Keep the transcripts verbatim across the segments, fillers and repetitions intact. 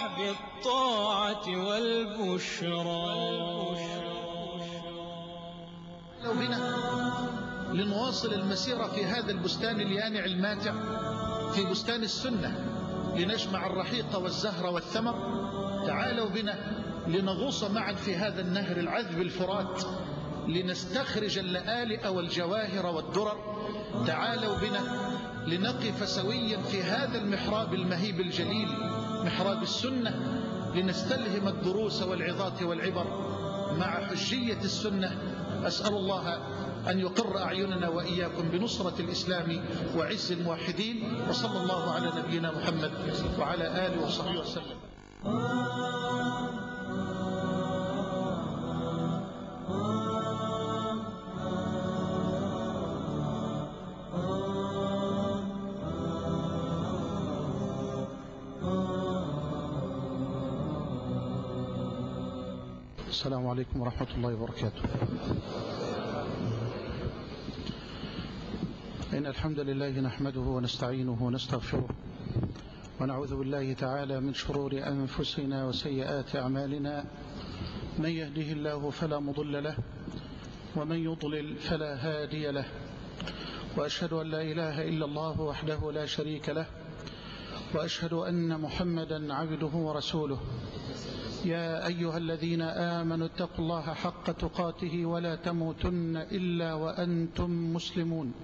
افرح بالطاعة والبشرى. لو بنا لنواصل المسيرة في هذا البستان اليانع الماتع، في بستان السنة، لنجمع الرحيق والزهر والثمر. تعالوا بنا لنغوص معا في هذا النهر العذب الفرات، لنستخرج اللآلئ والجواهر والدرر. تعالوا بنا لنقف سويا في هذا المحراب المهيب الجليل، محراب السنة، لنستلهم الدروس والعظات والعبر مع حجية السنة. أسأل الله أن يقر أعيننا وإياكم بنصرة الإسلام وعز الموحدين، وصلى الله على نبينا محمد وعلى آله وصحبه وسلم. السلام عليكم ورحمة الله وبركاته. إن الحمد لله نحمده ونستعينه ونستغفره، ونعوذ بالله تعالى من شرور أنفسنا وسيئات أعمالنا. من يهده الله فلا مضل له، ومن يضلل فلا هادي له، وأشهد أن لا إله إلا الله وحده لا شريك له، وأشهد أن محمدا عبده ورسوله. يا أيها الذين آمنوا اتقوا الله حق تقاته ولا تموتن إلا وأنتم مسلمون.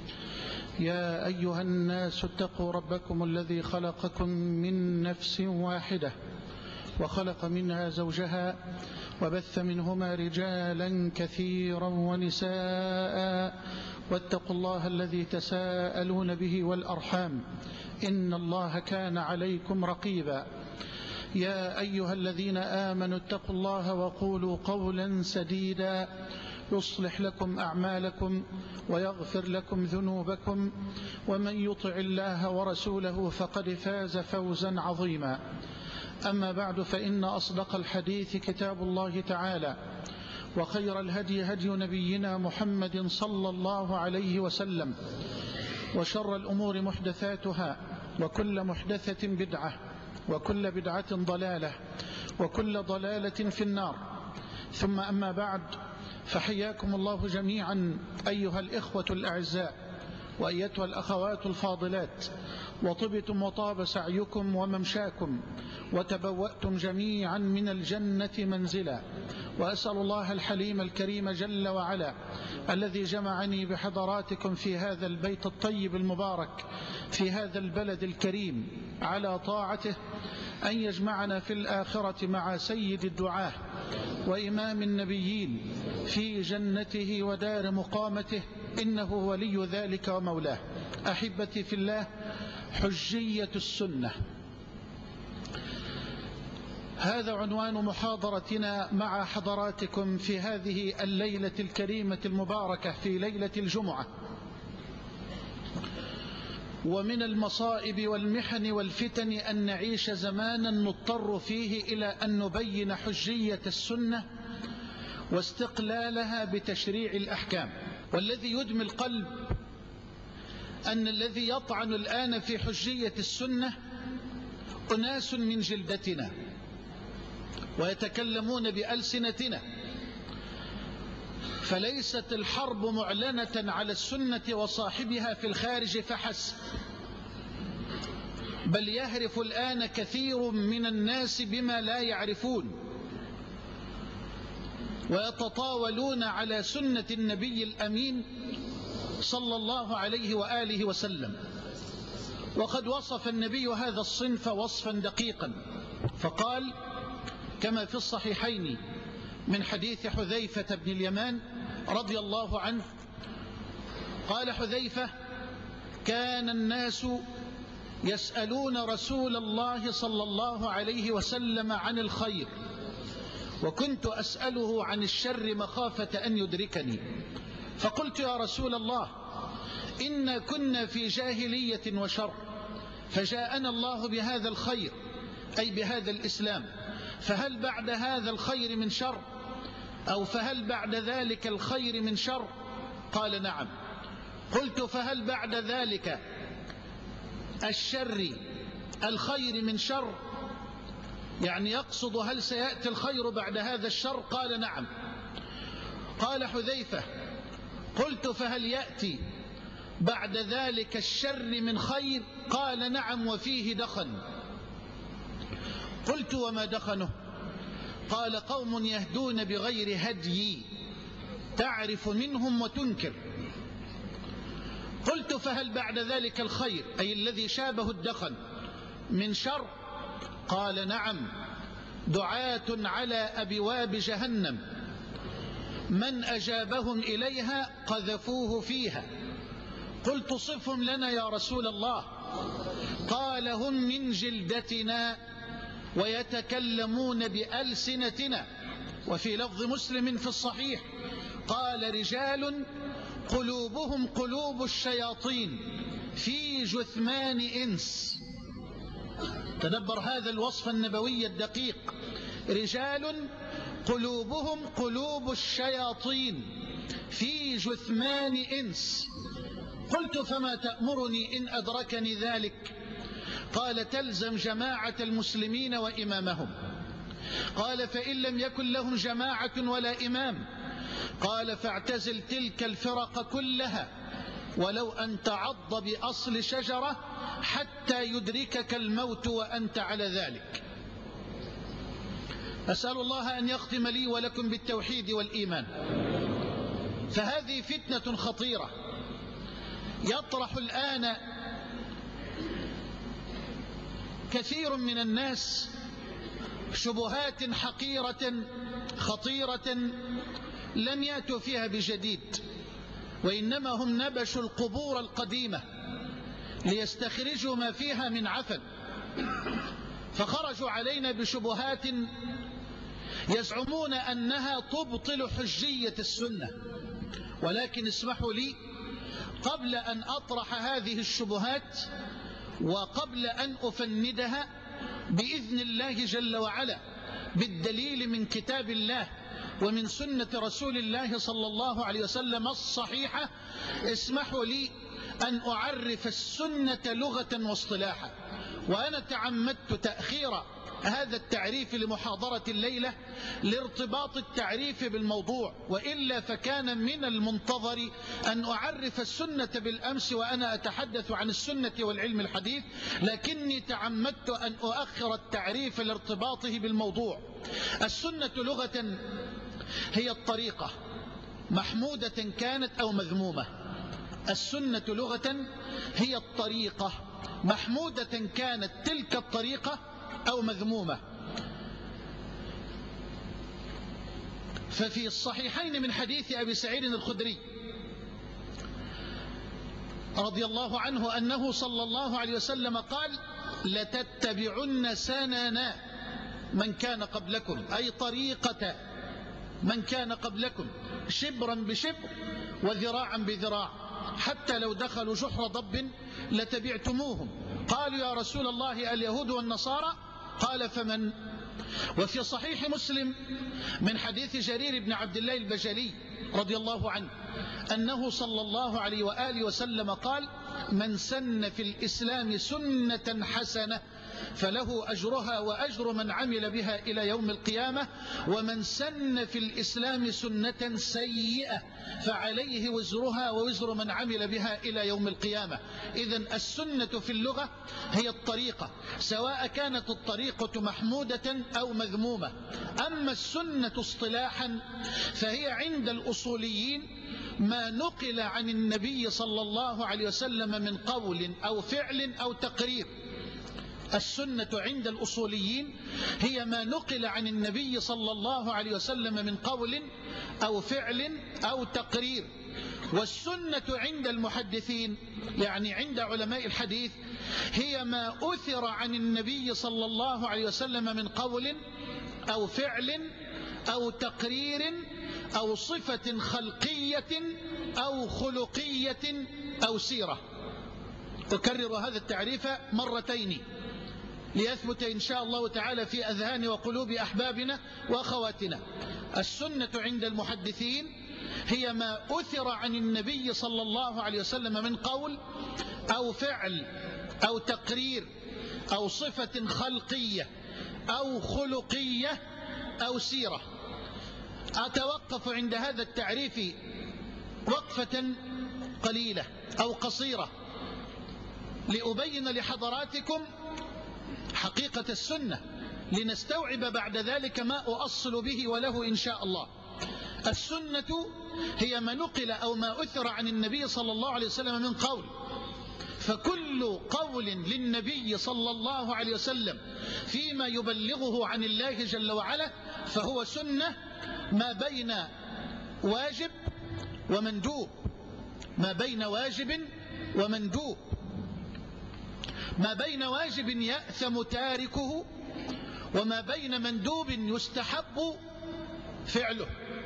يا أيها الناس اتقوا ربكم الذي خلقكم من نفس واحدة، وخلق منها زوجها، وبث منهما رجالا كثيرا ونساء، واتقوا الله الذي تساءلون به والأرحام، إن الله كان عليكم رقيبا. يا أيها الذين آمنوا اتقوا الله وقولوا قولا سديدا يصلح لكم أعمالكم ويغفر لكم ذنوبكم، ومن يطع الله ورسوله فقد فاز فوزا عظيما. أما بعد، فإن أصدق الحديث كتاب الله تعالى، وخير الهدي هدي نبينا محمد صلى الله عليه وسلم، وشر الأمور محدثاتها، وكل محدثة بدعة، وكل بدعة ضلالة، وكل ضلالة في النار. ثم أما بعد، فحياكم الله جميعا أيها الإخوة الأعزاء، وأيتها الأخوات الفاضلات، وطبتم وطاب سعيكم وممشاكم، وتبوأتم جميعا من الجنة منزلا. وأسأل الله الحليم الكريم جل وعلا الذي جمعني بحضراتكم في هذا البيت الطيب المبارك، في هذا البلد الكريم، على طاعته، أن يجمعنا في الآخرة مع سيد الدعاة وإمام النبيين في جنته ودار مقامته، إنه ولي ذلك ومولاه. أحبتي في الله، حجية السنة، هذا عنوان محاضرتنا مع حضراتكم في هذه الليلة الكريمة المباركة، في ليلة الجمعة. ومن المصائب والمحن والفتن أن نعيش زمانا نضطر فيه إلى أن نبين حجية السنة واستقلالها بتشريع الأحكام. والذي يدمي القلب أن الذي يطعن الآن في حجية السنة أناس من جلدتنا، ويتكلمون بألسنتنا. فليست الحرب معلنة على السنة وصاحبها في الخارج فحسب، بل يهرف الآن كثير من الناس بما لا يعرفون، ويتطاولون على سنة النبي الأمين صلى الله عليه وآله وسلم. وقد وصف النبي هذا الصنف وصفا دقيقا، فقال كما في الصحيحين من حديث حذيفة بن اليمان رضي الله عنه، قال حذيفة: كان الناس يسألون رسول الله صلى الله عليه وسلم عن الخير، وكنت أسأله عن الشر مخافة أن يدركني. فقلت: يا رسول الله، إنا كنا في جاهلية وشر، فجاءنا الله بهذا الخير، أي بهذا الإسلام، فهل بعد هذا الخير من شر؟ أو فهل بعد ذلك الخير من شر؟ قال: نعم. قلت: فهل بعد ذلك الشر الخير من شر؟ يعني يقصد هل سيأتي الخير بعد هذا الشر؟ قال نعم. قال حذيفة: قلت فهل يأتي بعد ذلك الشر من خير؟ قال نعم وفيه دخن. قلت وما دخنه؟ قال: قوم يهدون بغير هدي تعرف منهم وتنكر. قلت فهل بعد ذلك الخير أي الذي شابه الدخن من شر؟ قال نعم، دعاة على أبواب جهنم من أجابهم إليها قذفوه فيها. قلت صفهم لنا يا رسول الله. قال: هم من جلدتنا ويتكلمون بألسنتنا. وفي لفظ مسلم في الصحيح قال: رجال قلوبهم قلوب الشياطين في جثمان إنس. تدبر هذا الوصف النبوي الدقيق: رجال قلوبهم قلوب الشياطين في جثمان إنس. قلت فما تأمرني إن أدركني ذلك؟ قال: تلزم جماعة المسلمين وإمامهم. قال: فإن لم يكن لهم جماعة ولا إمام؟ قال: فاعتزل تلك الفرق كلها ولو أن تعض بأصل شجرة حتى يدركك الموت وأنت على ذلك. أسأل الله أن يختم لي ولكم بالتوحيد والإيمان. فهذه فتنة خطيرة يطرح الآن كثير من الناس شبهات حقيرة خطيرة لم يأتوا فيها بجديد، وإنما هم نبشوا القبور القديمة ليستخرجوا ما فيها من عفن، فخرجوا علينا بشبهات يزعمون أنها تبطل حجية السنة. ولكن اسمحوا لي قبل أن أطرح هذه الشبهات وقبل أن أفندها بإذن الله جل وعلا بالدليل من كتاب الله ومن سنة رسول الله صلى الله عليه وسلم الصحيحة، اسمحوا لي أن أعرف السنة لغة واصطلاحا. وأنا تعمدت تأخير هذا التعريف لمحاضرة الليلة لارتباط التعريف بالموضوع، وإلا فكان من المنتظر أن أعرف السنة بالأمس وأنا أتحدث عن السنة والعلم الحديث، لكني تعمدت أن أؤخر التعريف لارتباطه بالموضوع. السنة لغة هي الطريقة، محمودة كانت أو مذمومة. السنة لغة هي الطريقة، محمودة كانت تلك الطريقة أو مذمومة. ففي الصحيحين من حديث أبي سعيد الخدري رضي الله عنه أنه صلى الله عليه وسلم قال: لتتبعن سنن من كان قبلكم، أي طريقة من كان قبلكم، شبرا بشبر وذراعا بذراع، حتى لو دخلوا جحر ضب لتبعتموهم. قالوا: يا رسول الله اليهود والنصارى؟ قال: فمن؟ وفي صحيح مسلم من حديث جرير بن عبد الله البجلي رضي الله عنه أنه صلى الله عليه وآله وسلم قال: من سن في الإسلام سنة حسنة فله أجرها وأجر من عمل بها إلى يوم القيامة، ومن سن في الإسلام سنة سيئة فعليه وزرها ووزر من عمل بها إلى يوم القيامة. إذن السنة في اللغة هي الطريقة، سواء كانت الطريقة محمودة أو مذمومة. أما السنة اصطلاحا فهي عند الأصوليين ما نقل عن النبي صلى الله عليه وسلم من قول أو فعل أو تقرير. السنة عند الأصوليين هي ما نقل عن النبي صلى الله عليه وسلم من قول أو فعل أو تقرير. والسنة عند المحدثين يعني عند علماء الحديث هي ما أثر عن النبي صلى الله عليه وسلم من قول أو فعل أو تقرير أو صفة خلقية أو خلقية أو سيرة. أكرر هذا التعريف مرتين ليثبت إن شاء الله تعالى في أذهان وقلوب أحبابنا وأخواتنا. السنة عند المحدثين هي ما أثر عن النبي صلى الله عليه وسلم من قول أو فعل أو تقرير أو صفة خلقية أو خلقية أو سيرة. أتوقف عند هذا التعريف وقفة قليلة أو قصيرة لأبين لحضراتكم حقيقة السنة، لنستوعب بعد ذلك ما أؤصل به وله إن شاء الله. السنة هي ما نقل أو ما أثر عن النبي صلى الله عليه وسلم من قول، فكل قول للنبي صلى الله عليه وسلم فيما يبلغه عن الله جل وعلا فهو سنة، ما بين واجب ومندوب، ما بين واجب ومندوب، ما بين واجب يأثم تاركه وما بين مندوب يستحب فعله.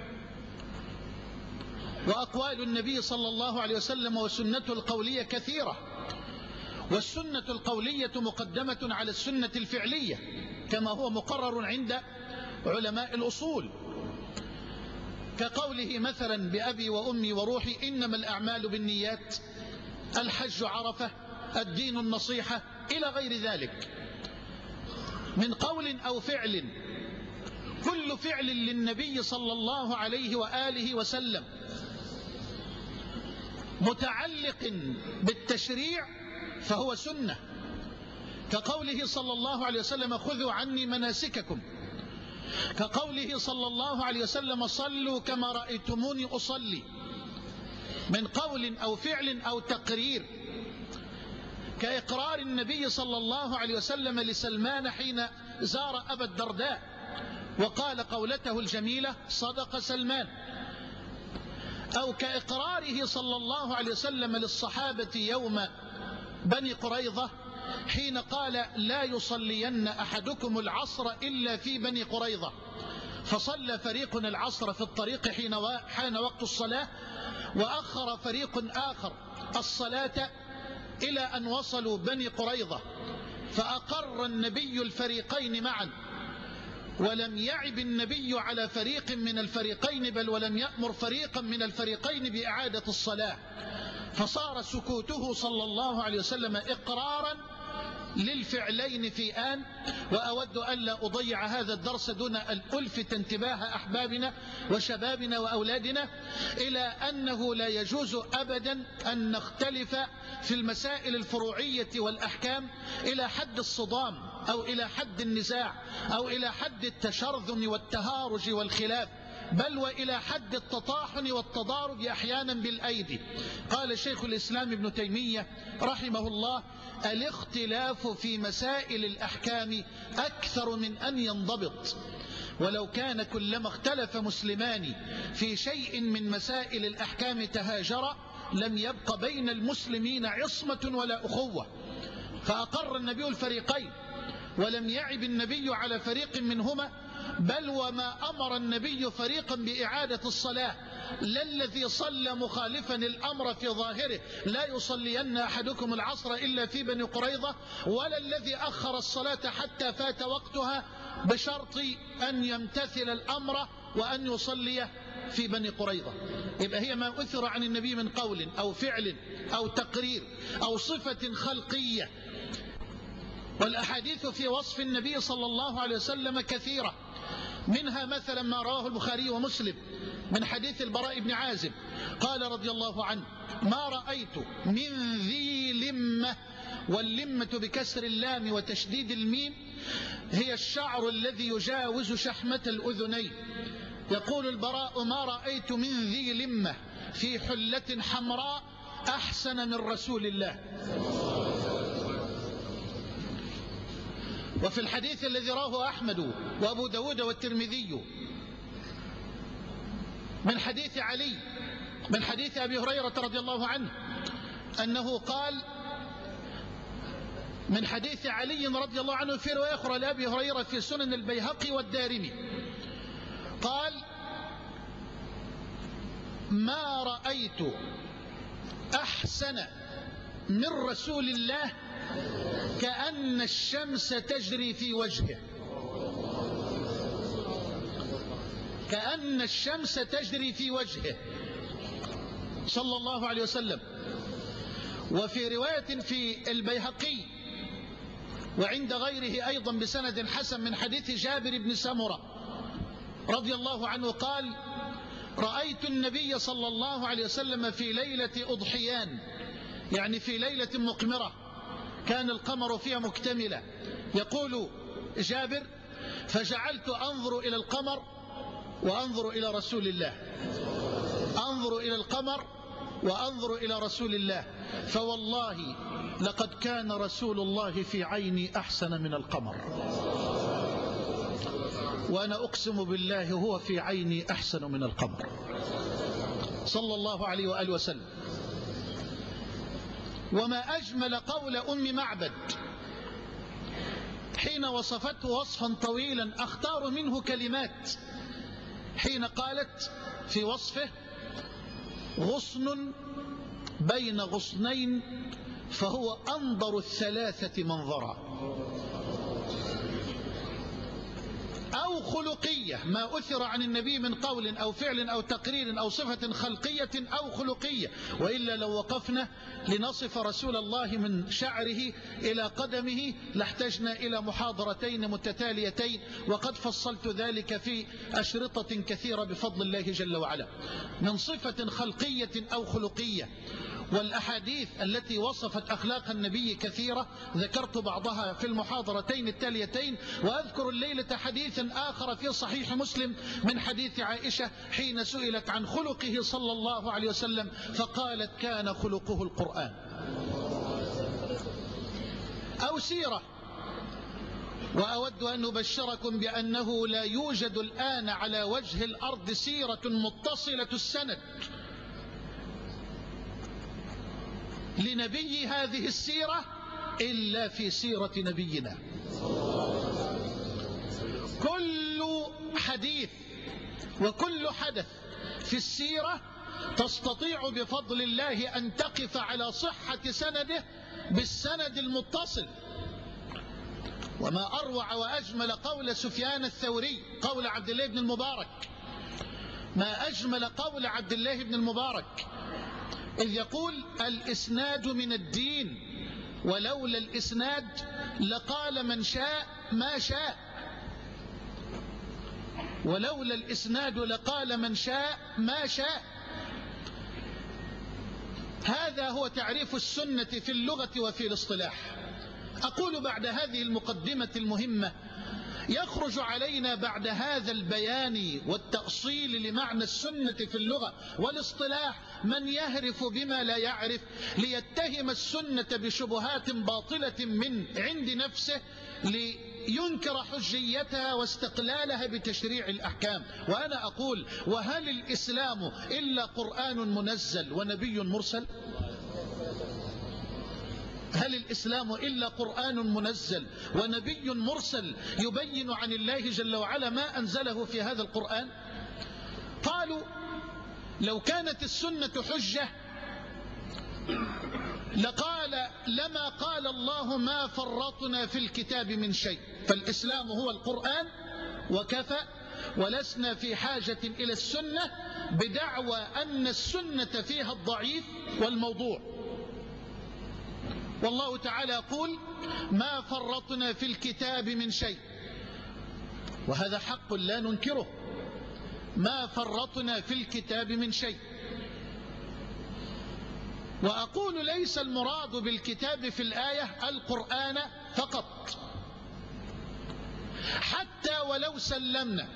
وأقوال النبي صلى الله عليه وسلم وسنته القولية كثيرة، والسنة القولية مقدمة على السنة الفعلية كما هو مقرر عند علماء الأصول، كقوله مثلا بأبي وأمي وروحي إنما الأعمال بالنيات، الحج عرفة، الدين النصيحة، إلى غير ذلك من قول أو فعل. كل فعل للنبي صلى الله عليه وآله وسلم متعلق بالتشريع فهو سنة، كقوله صلى الله عليه وسلم خذوا عني مناسككم، كقوله صلى الله عليه وسلم صلوا كما رأيتموني أصلي، من قول أو فعل أو تقرير، كإقرار النبي صلى الله عليه وسلم لسلمان حين زار أبا الدرداء وقال قولته الجميلة صدق سلمان، أو كإقراره صلى الله عليه وسلم للصحابة يوم بني قريظة حين قال لا يصلين أحدكم العصر إلا في بني قريظة، فصلى فريق العصر في الطريق حين حان وقت الصلاة، وأخر فريق آخر الصلاة إلى أن وصلوا بني قريظة، فأقر النبي الفريقين معا، ولم يعب النبي على فريق من الفريقين بل ولم يأمر فريقا من الفريقين بإعادة الصلاة، فصار سكوته صلى الله عليه وسلم إقرارا للفعلين في آن. وأود أن لا أضيع هذا الدرس دون أن ألفت انتباه أحبابنا وشبابنا وأولادنا إلى أنه لا يجوز أبدا أن نختلف في المسائل الفروعية والأحكام إلى حد الصدام أو إلى حد النزاع أو إلى حد التشرذم والتهارج والخلاف، بل وإلى حد التطاحن والتضارب أحيانا بالأيدي. قال شيخ الإسلام ابن تيمية رحمه الله الاختلاف في مسائل الأحكام أكثر من أن ينضبط، ولو كان كلما اختلف مسلمان في شيء من مسائل الأحكام تهاجرا لم يبق بين المسلمين عصمة ولا أخوة. فأقر النبي الفريقين ولم يعب النبي على فريق منهما، بل وما أمر النبي فريقا بإعادة الصلاة، لا الذي صلى مخالفا الأمر في ظاهره لا يصلين أحدكم العصر إلا في بني قريظة، ولا الذي أخر الصلاة حتى فات وقتها بشرط أن يمتثل الأمر وأن يصلي في بني قريظة. يبقى هي ما أثر عن النبي من قول أو فعل أو تقرير أو صفة خلقية. والأحاديث في وصف النبي صلى الله عليه وسلم كثيرة، منها مثلا ما رواه البخاري ومسلم من حديث البراء بن عازب قال رضي الله عنه ما رأيت من ذي لمة، واللمة بكسر اللام وتشديد الميم هي الشعر الذي يجاوز شحمة الأذنين. يقول البراء ما رأيت من ذي لمة في حلة حمراء أحسن من رسول الله. وفي الحديث الذي رواه أحمد وأبو داود والترمذي من حديث علي من حديث أبي هريرة رضي الله عنه أنه قال من حديث علي رضي الله عنه في رواية أخرى لأبي هريرة في سنن البيهقي والدارمي قال ما رأيت أحسن من رسول الله كأن الشمس تجري في وجهه، كأن الشمس تجري في وجهه صلى الله عليه وسلم. وفي رواية في البيهقي وعند غيره أيضا بسند حسن من حديث جابر بن سمرة رضي الله عنه قال: رأيت النبي صلى الله عليه وسلم في ليلة أضحيان، يعني في ليلة مقمرة كان القمر فيها مكتملة. يقول جابر: فجعلت أنظر إلى القمر وأنظر إلى رسول الله، أنظر إلى القمر وأنظر إلى رسول الله، فوالله لقد كان رسول الله في عيني أحسن من القمر، وأنا أقسم بالله هو في عيني أحسن من القمر صلى الله عليه وآله وسلم. وما أجمل قول أم معبد حين وصفته وصفا طويلا، أختار منه كلمات حين قالت في وصفه: غصن بين غصنين فهو أنظر الثلاثة منظرا. أو خلقية، ما أثر عن النبي من قول أو فعل أو تقرير أو صفة خلقية أو خلقية، وإلا لو وقفنا لنصف رسول الله من شعره إلى قدمه لاحتجنا إلى محاضرتين متتاليتين، وقد فصلت ذلك في أشرطة كثيرة بفضل الله جل وعلا، من صفة خلقية أو خلقية. والأحاديث التي وصفت أخلاق النبي كثيرة، ذكرت بعضها في المحاضرتين التاليتين، وأذكر الليلة حديثا آخر في صحيح مسلم من حديث عائشة حين سئلت عن خلقه صلى الله عليه وسلم فقالت: كان خلقه القرآن. أو سيرة، وأود أن أبشركم بأنه لا يوجد الآن على وجه الأرض سيرة متصلة السند لنبي هذه السيرة إلا في سيرة نبينا. كل حديث وكل حدث في السيرة تستطيع بفضل الله أن تقف على صحة سنده بالسند المتصل. وما أروع وأجمل قول سفيان الثوري، قول عبد الله بن المبارك، ما أجمل قول عبد الله بن المبارك إذ يقول: الإسناد من الدين، ولولا الإسناد لقال من شاء ما شاء، ولولا الإسناد لقال من شاء ما شاء. هذا هو تعريف السنة في اللغة وفي الاصطلاح. أقول بعد هذه المقدمة المهمة يخرج علينا بعد هذا البيان والتأصيل لمعنى السنة في اللغة والاصطلاح من يهرف بما لا يعرف ليتهم السنة بشبهات باطلة من عند نفسه لينكر حجيتها واستقلالها بتشريع الأحكام. وأنا أقول: وهل الإسلام إلا قرآن منزل ونبي مرسل؟ هل الإسلام إلا قرآن منزل ونبي مرسل يبين عن الله جل وعلا ما أنزله في هذا القرآن؟ قالوا: لو كانت السنة حجة لقال لما قال الله ما فرطنا في الكتاب من شيء، فالإسلام هو القرآن وكفى، ولسنا في حاجة إلى السنة بدعوى أن السنة فيها الضعيف والموضوع. والله تعالى يقول: ما فرطنا في الكتاب من شيء، وهذا حق لا ننكره، ما فرطنا في الكتاب من شيء. وأقول: ليس المراد بالكتاب في الآية القرآن فقط، حتى ولو سلمنا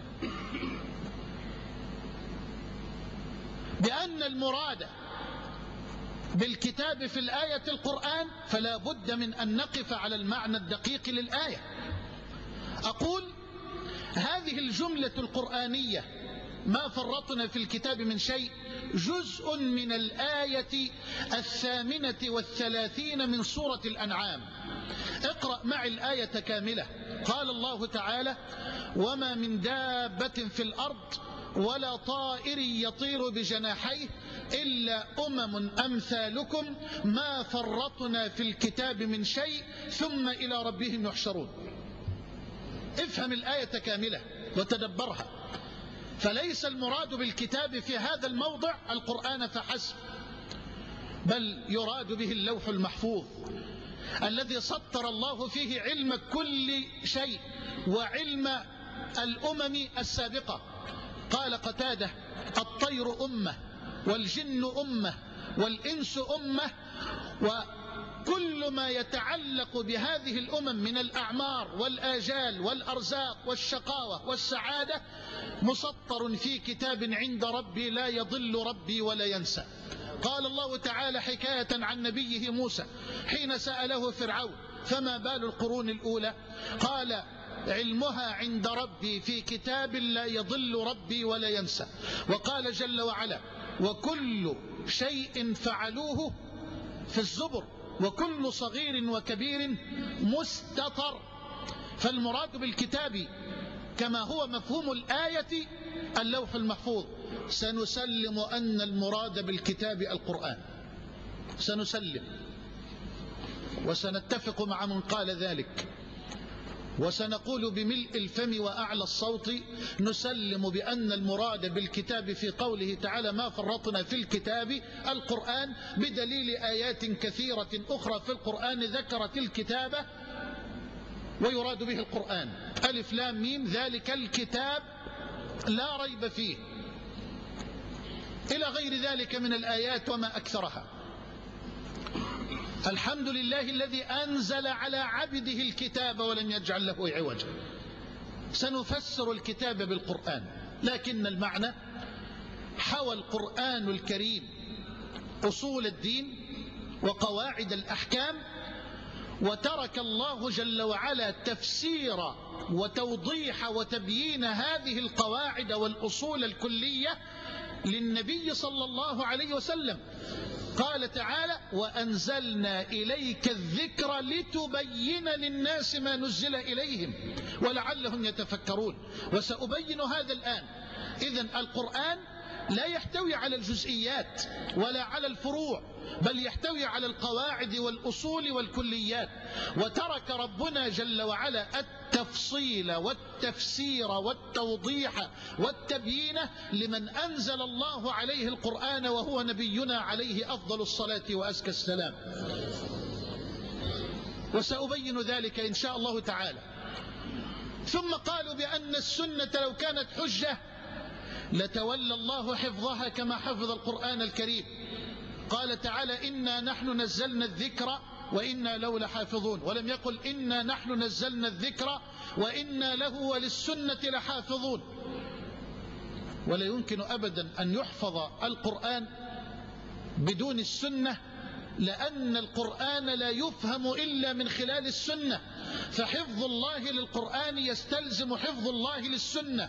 بأن المراد بالكتاب في الآية القرآن، فلا بد من أن نقف على المعنى الدقيق للآية. أقول: هذه الجملة القرآنية ما فرطنا في الكتاب من شيء جزء من الآية الثامنة والثلاثين من سورة الأنعام. اقرأ معي الآية كاملة. قال الله تعالى: وما من دابة في الأرض ولا طائر يطير بجناحيه إلا أمم أمثالكم ما فرطنا في الكتاب من شيء ثم إلى ربهم يحشرون. افهم الآية كاملة وتدبرها. فليس المراد بالكتاب في هذا الموضع القرآن فحسب، بل يراد به اللوح المحفوظ الذي سطر الله فيه علم كل شيء وعلم الأمم السابقة. قال قتادة: الطير أمة، والجن أمة، والإنس أمة، وكل ما يتعلق بهذه الأمم من الأعمار والآجال والأرزاق والشقاوة والسعادة مسطر في كتاب عند ربي لا يضل ربي ولا ينسى. قال الله تعالى حكاية عن نبيه موسى حين سأله فرعون: فما بال القرون الأولى؟ قال: علمها عند ربي في كتاب لا يضل ربي ولا ينسى. وقال جل وعلا: وكل شيء فعلوه في الزبر، وكل صغير وكبير مستطر. فالمراد بالكتاب كما هو مفهوم الآية اللوح المحفوظ. سنسلم أن المراد بالكتاب القرآن، سنسلم وسنتفق مع من قال ذلك، وسنقول بملء الفم وأعلى الصوت: نسلم بأن المراد بالكتاب في قوله تعالى: ما فرطنا في الكتاب القرآن، بدليل آيات كثيرة أخرى في القرآن ذكرت الكتابة ويراد به القرآن. ألف لام ميم ذلك الكتاب لا ريب فيه، إلى غير ذلك من الآيات وما أكثرها. الحمد لله الذي أنزل على عبده الكتاب ولم يجعل له عوجا. سنفسر الكتاب بالقرآن، لكن المعنى: حوى القرآن الكريم أصول الدين وقواعد الأحكام، وترك الله جل وعلا تفسير وتوضيح وتبيين هذه القواعد والأصول الكلية للنبي صلى الله عليه وسلم. قال تعالى: وأنزلنا إليك الذكر لتبين للناس ما نزل إليهم ولعلهم يتفكرون. وسأبين هذا الآن. إذن القرآن لا يحتوي على الجزئيات ولا على الفروع، بل يحتوي على القواعد والأصول والكليات. وترك ربنا جل وعلا التفصيل والتفسير والتوضيح والتبيين لمن أنزل الله عليه القرآن وهو نبينا عليه أفضل الصلاة وأزكى السلام. وسأبين ذلك إن شاء الله تعالى. ثم قالوا بأن السنة لو كانت حجة لتولى الله حفظها كما حفظ القرآن الكريم. قال تعالى: إنا نحن نزلنا الذكر وإنا له لحافظون، ولم يقل إنا نحن نزلنا الذكر وإنا له وللسنة لحافظون. ولا يمكن أبدا أن يحفظ القرآن بدون السنة، لأن القرآن لا يفهم إلا من خلال السنة، فحفظ الله للقرآن يستلزم حفظ الله للسنة.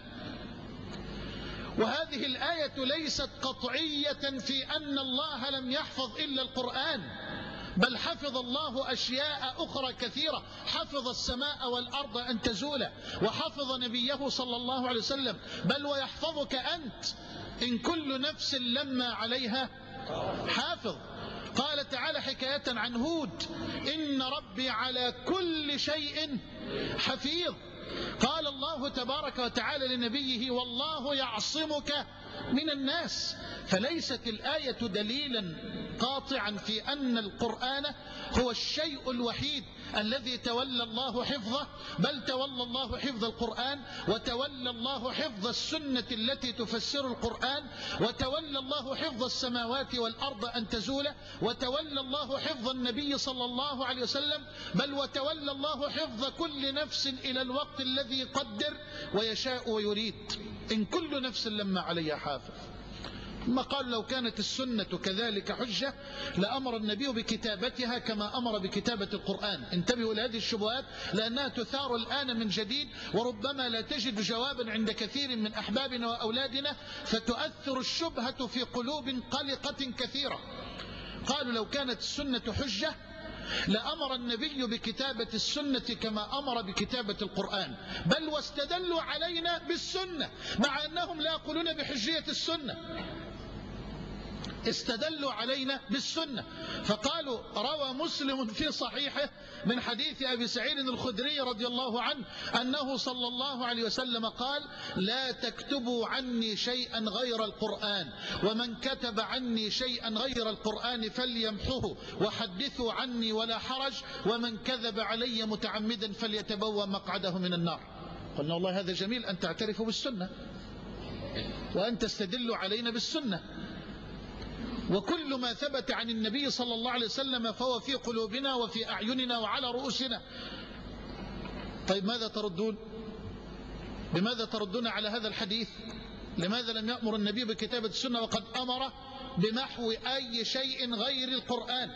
وهذه الآية ليست قطعية في أن الله لم يحفظ إلا القرآن، بل حفظ الله أشياء أخرى كثيرة. حفظ السماء والأرض أن تزولا، وحفظ نبيه صلى الله عليه وسلم، بل ويحفظك أنت إن كل نفس لما عليها حافظ. قال تعالى حكاية عن هود: إن ربي على كل شيء حفيظ. قال الله تبارك وتعالى لنبيه: والله يعصمك من الناس. فليست الآية دليلا قاطعا في أن القرآن هو الشيء الوحيد الذي تولى الله حفظه، بل تولى الله حفظ القرآن، وتولى الله حفظ السنة التي تفسر القرآن، وتولى الله حفظ السماوات والأرض أن تزولا، وتولى الله حفظ النبي صلى الله عليه وسلم، بل وتولى الله حفظ كل نفس إلى الوقت الذي قدر ويشاء ويريد، إن كل نفس لما عليها حافظ. ثم قال: لو كانت السنة كذلك حجة لأمر النبي بكتابتها كما أمر بكتابة القرآن. انتبهوا لهذه الشبهات لأنها تثار الآن من جديد، وربما لا تجد جوابا عند كثير من أحبابنا وأولادنا، فتؤثر الشبهة في قلوب قلقة كثيرة. قالوا: لو كانت السنة حجة لأمر النبي بكتابة السنة كما أمر بكتابة القرآن، بل واستدلوا علينا بالسنة، مع أنهم لا يقولون بحجية السنة. استدلوا علينا بالسنة، فقالوا روى مسلم في صحيحه من حديث أبي سعيد الخدري رضي الله عنه أنه صلى الله عليه وسلم قال: لا تكتبوا عني شيئا غير القرآن، ومن كتب عني شيئا غير القرآن فليمحه، وحدثوا عني ولا حرج، ومن كذب علي متعمدا فليتبوأ مقعده من النار. قلنا والله هذا جميل أن تعترفوا بالسنة وأن تستدلوا علينا بالسنة، وكل ما ثبت عن النبي صلى الله عليه وسلم فهو في قلوبنا وفي أعيننا وعلى رؤوسنا. طيب ماذا تردون؟ بماذا تردون على هذا الحديث؟ لماذا لم يأمر النبي بكتابة السنة وقد أمر بمحو أي شيء غير القرآن؟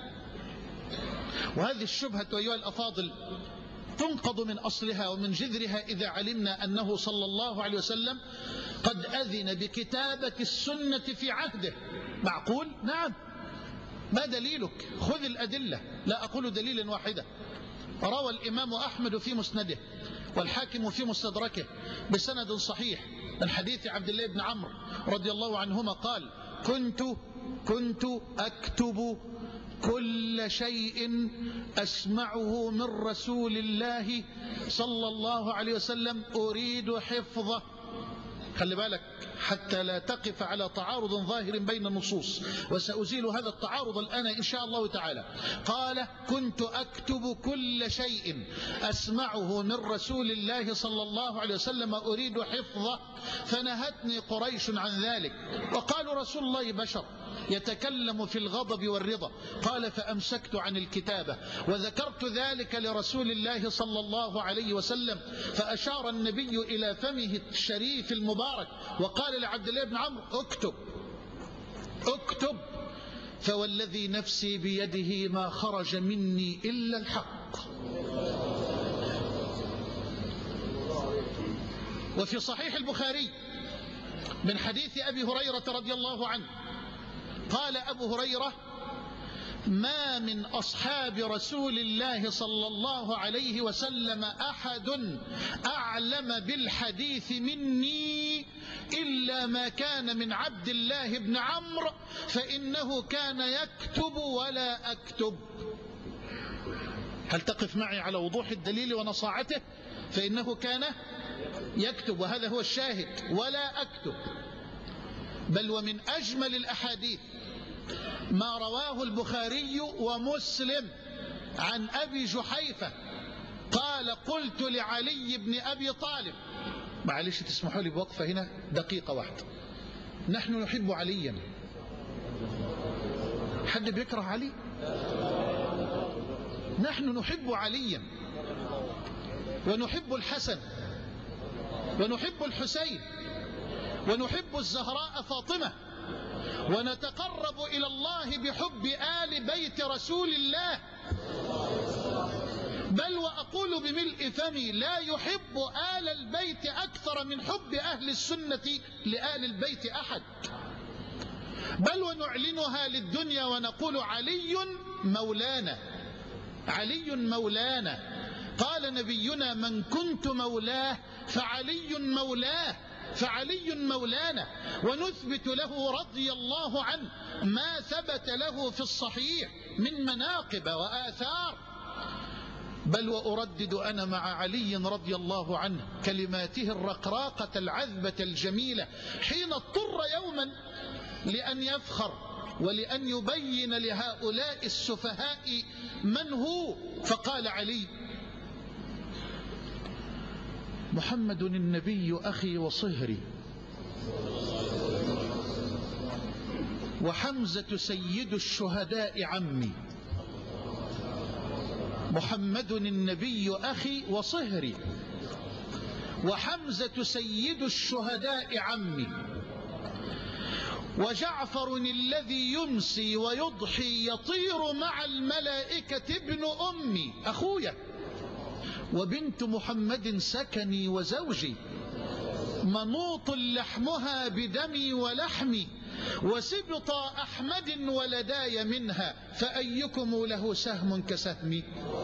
وهذه الشبهة أيها الأفاضل تنقض من أصلها ومن جذرها إذا علمنا أنه صلى الله عليه وسلم قد أذن بكتابة السنة في عهده. معقول؟ نعم. ما دليلك؟ خذ الأدلة، لا أقول دليلا واحدا. روى الإمام أحمد في مسنده والحاكم في مستدركه بسند صحيح من حديث عبد الله بن عمرو رضي الله عنهما قال: كنت كنت أكتب كل شيء أسمعه من رسول الله صلى الله عليه وسلم أريد حفظه. خلي بالك حتى لا تقف على تعارض ظاهر بين النصوص، وسأزيل هذا التعارض الآن إن شاء الله تعالى. قال: كنت أكتب كل شيء أسمعه من رسول الله صلى الله عليه وسلم أريد حفظه، فنهتني قريش عن ذلك، وقالوا: رسول الله بشر يتكلم في الغضب والرضا. قال: فأمسكت عن الكتابة وذكرت ذلك لرسول الله صلى الله عليه وسلم، فأشار النبي إلى فمه الشريف المبارك وقال لعبد الله بن عمرو: اكتب اكتب، فوالذي نفسي بيده ما خرج مني إلا الحق. وفي صحيح البخاري من حديث أبي هريرة رضي الله عنه قال أبو هريرة: ما من أصحاب رسول الله صلى الله عليه وسلم أحد أعلم بالحديث مني إلا ما كان من عبد الله بن عمرو، فإنه كان يكتب ولا أكتب. هل تقف معي على وضوح الدليل ونصاعته؟ فإنه كان يكتب، وهذا هو الشاهد، ولا أكتب. بل ومن أجمل الأحاديث ما رواه البخاري ومسلم عن أبي جحيفة قال: قلت لعلي بن أبي طالب، معلش تسمحوا لي بوقفة هنا دقيقة واحدة. نحن نحب عليا. حد بيكره علي؟ نحن نحب عليا ونحب الحسن ونحب الحسين ونحب الزهراء فاطمة، ونتقرب إلى الله بحب آل بيت رسول الله. بل وأقول بملء فمي: لا يحب آل البيت أكثر من حب أهل السنة لآل البيت أحد. بل ونعلنها للدنيا ونقول: علي مولانا، علي مولانا. قال نبينا: من كنت مولاه فعلي مولاه، فعلي مولانا. ونثبت له رضي الله عنه ما ثبت له في الصحيح من مناقب وآثار. بل وأردد أنا مع علي رضي الله عنه كلماته الرقراقة العذبة الجميلة حين اضطر يوما لأن يفخر ولأن يبين لهؤلاء السفهاء من هو، فقال علي: محمد النبي أخي وصهري، وحمزة سيد الشهداء عمي. محمد النبي أخي وصهري، وحمزة سيد الشهداء عمي، وجعفر الذي يمسي ويضحي يطير مع الملائكة ابن أمي أخويا، وبنت محمد سكني وزوجي، منوط لحمها بدمي ولحمي، وسبط أحمد ولداي منها، فأيكم له سهم كسهمي.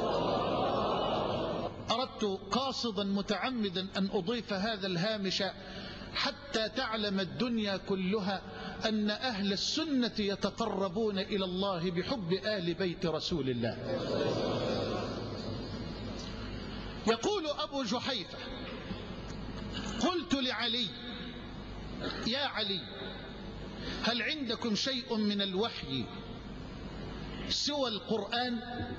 أردت قاصدا متعمدا أن أضيف هذا الهامش حتى تعلم الدنيا كلها أن أهل السنة يتقربون إلى الله بحب آل بيت رسول الله. يقول أبو جحيفة: قلت لعلي: يا علي، هل عندكم شيء من الوحي سوى القرآن؟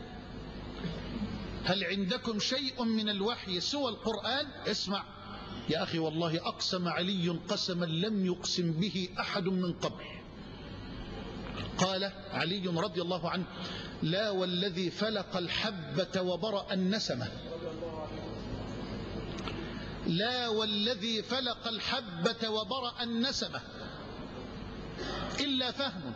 هل عندكم شيء من الوحي سوى القرآن؟ اسمع يا أخي، والله أقسم علي قسما لم يقسم به أحد من قبل. قال علي رضي الله عنه: لا والذي فلق الحبة وبرأ النسمة، لا والذي فلق الحبة وبرأ النسمة إلا فهم